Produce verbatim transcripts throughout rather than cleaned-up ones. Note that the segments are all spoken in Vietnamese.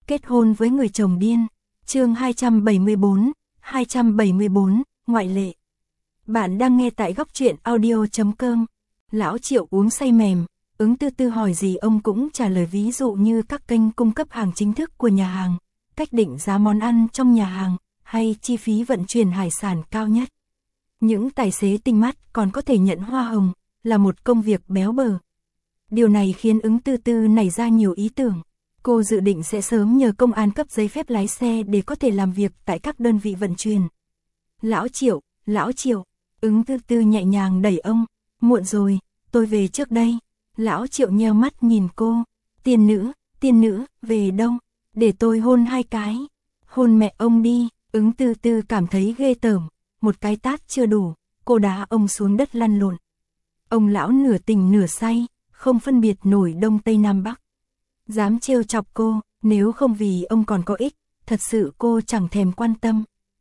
Kết hôn với người chồng điên. Chương hai trăm bảy mươi bốn, hai trăm bảy mươi bốn, ngoại lệ. Bạn đang nghe tại góc truyện audio chấm com. Lão Triệu uống say mềm, Ứng Tư Tư hỏi gì ông cũng trả lời, ví dụ như các kênh cung cấp hàng chính thức của nhà hàng, cách định giá món ăn trong nhà hàng, hay chi phí vận chuyển hải sản cao nhất. Những tài xế tinh mắt còn có thể nhận hoa hồng, là một công việc béo bở. Điều này khiến Ứng Tư Tư nảy ra nhiều ý tưởng. Cô dự định sẽ sớm nhờ công an cấp giấy phép lái xe để có thể làm việc tại các đơn vị vận chuyển. Lão Triệu, Lão Triệu, Ứng Tư Tư nhẹ nhàng đẩy ông, muộn rồi, tôi về trước đây. Lão Triệu nheo mắt nhìn cô, tiên nữ, tiên nữ, về đâu, để tôi hôn hai cái. Hôn mẹ ông đi. Ứng Tư Tư cảm thấy ghê tởm, một cái tát chưa đủ, cô đá ông xuống đất lăn lộn. Ông lão nửa tỉnh nửa say, không phân biệt nổi đông tây nam bắc. Dám trêu chọc cô, nếu không vì ông còn có ích, thật sự cô chẳng thèm quan tâm.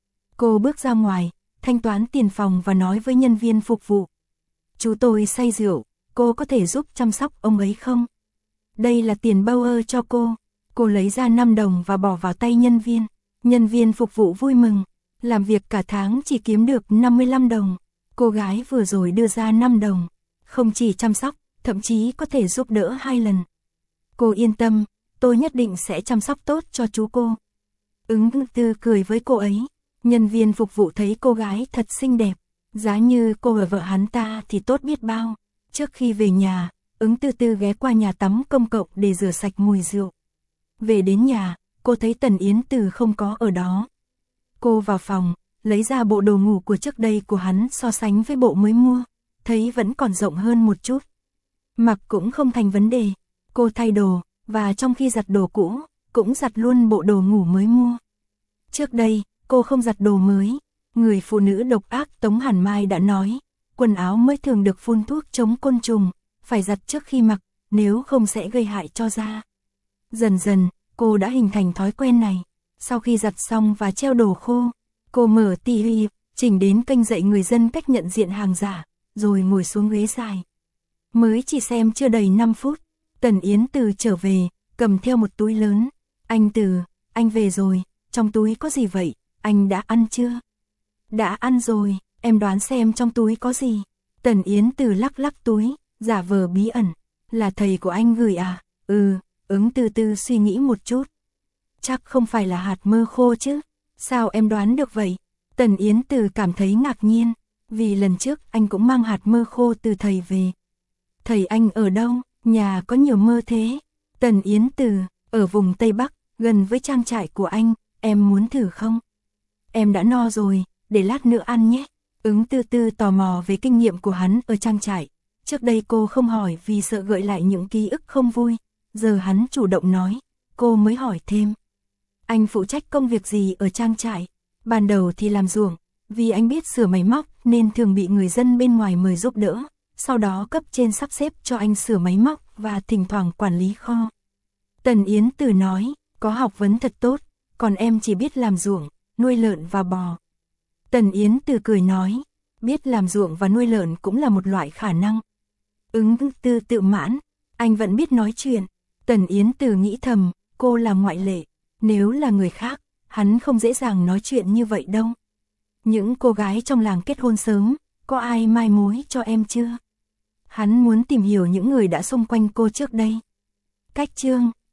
Cô bước ra ngoài, thanh toán tiền phòng và nói với nhân viên phục vụ. Chú tôi say rượu, cô có thể giúp chăm sóc ông ấy không? Đây là tiền bao ơ cho cô. Cô lấy ra năm đồng và bỏ vào tay nhân viên. Nhân viên phục vụ vui mừng, làm việc cả tháng chỉ kiếm được năm mươi lăm đồng. Cô gái vừa rồi đưa ra năm đồng, không chỉ chăm sóc, thậm chí có thể giúp đỡ hai lần. Cô yên tâm, tôi nhất định sẽ chăm sóc tốt cho chú cô. Ứng Tư cười với cô ấy. Nhân viên phục vụ thấy cô gái thật xinh đẹp, giá như cô là vợ hắn ta thì tốt biết bao. Trước khi về nhà, Ứng Tư Tư ghé qua nhà tắm công cộng để rửa sạch mùi rượu. Về đến nhà, cô thấy Tần Yến Từ không có ở đó. Cô vào phòng, lấy ra bộ đồ ngủ của trước đây của hắn so sánh với bộ mới mua, thấy vẫn còn rộng hơn một chút. Mặc cũng không thành vấn đề. Cô thay đồ, và trong khi giặt đồ cũ, cũng giặt luôn bộ đồ ngủ mới mua. Trước đây, cô không giặt đồ mới. Người phụ nữ độc ác Tống Hàn Mai đã nói, quần áo mới thường được phun thuốc chống côn trùng, phải giặt trước khi mặc, nếu không sẽ gây hại cho da. Dần dần, cô đã hình thành thói quen này. Sau khi giặt xong và treo đồ khô, cô mở ti vi, chỉnh đến kênh dạy người dân cách nhận diện hàng giả, rồi ngồi xuống ghế dài. Mới chỉ xem chưa đầy năm phút, Tần Yến Từ trở về, cầm theo một túi lớn. Anh Từ, anh về rồi, trong túi có gì vậy, anh đã ăn chưa? Đã ăn rồi, em đoán xem trong túi có gì. Tần Yến Từ lắc lắc túi, giả vờ bí ẩn. Là thầy của anh gửi à? Ừ. Ứng Tư Tư suy nghĩ một chút. Chắc không phải là hạt mơ khô chứ? Sao em đoán được vậy? Tần Yến Từ cảm thấy ngạc nhiên, vì lần trước anh cũng mang hạt mơ khô từ thầy về. Thầy anh ở đâu? Nhà có nhiều mơ thế? Tần Yến Từ, ở vùng Tây Bắc, gần với trang trại của anh, em muốn thử không? Em đã no rồi, để lát nữa ăn nhé. Ứng Tư Tư tò mò về kinh nghiệm của hắn ở trang trại. Trước đây cô không hỏi vì sợ gợi lại những ký ức không vui. Giờ hắn chủ động nói, cô mới hỏi thêm. Anh phụ trách công việc gì ở trang trại? Ban đầu thì làm ruộng, vì anh biết sửa máy móc nên thường bị người dân bên ngoài mời giúp đỡ. Sau đó cấp trên sắp xếp cho anh sửa máy móc và thỉnh thoảng quản lý kho. Tần Yến Từ nói, có học vấn thật tốt, còn em chỉ biết làm ruộng, nuôi lợn và bò. Tần Yến Từ cười nói, biết làm ruộng và nuôi lợn cũng là một loại khả năng. Ứng Tư tự mãn, anh vẫn biết nói chuyện. Tần Yến Từ nghĩ thầm, cô là ngoại lệ, nếu là người khác, hắn không dễ dàng nói chuyện như vậy đâu. Những cô gái trong làng kết hôn sớm, có ai mai mối cho em chưa? Hắn muốn tìm hiểu những người đã xung quanh cô trước đây. Cách chương,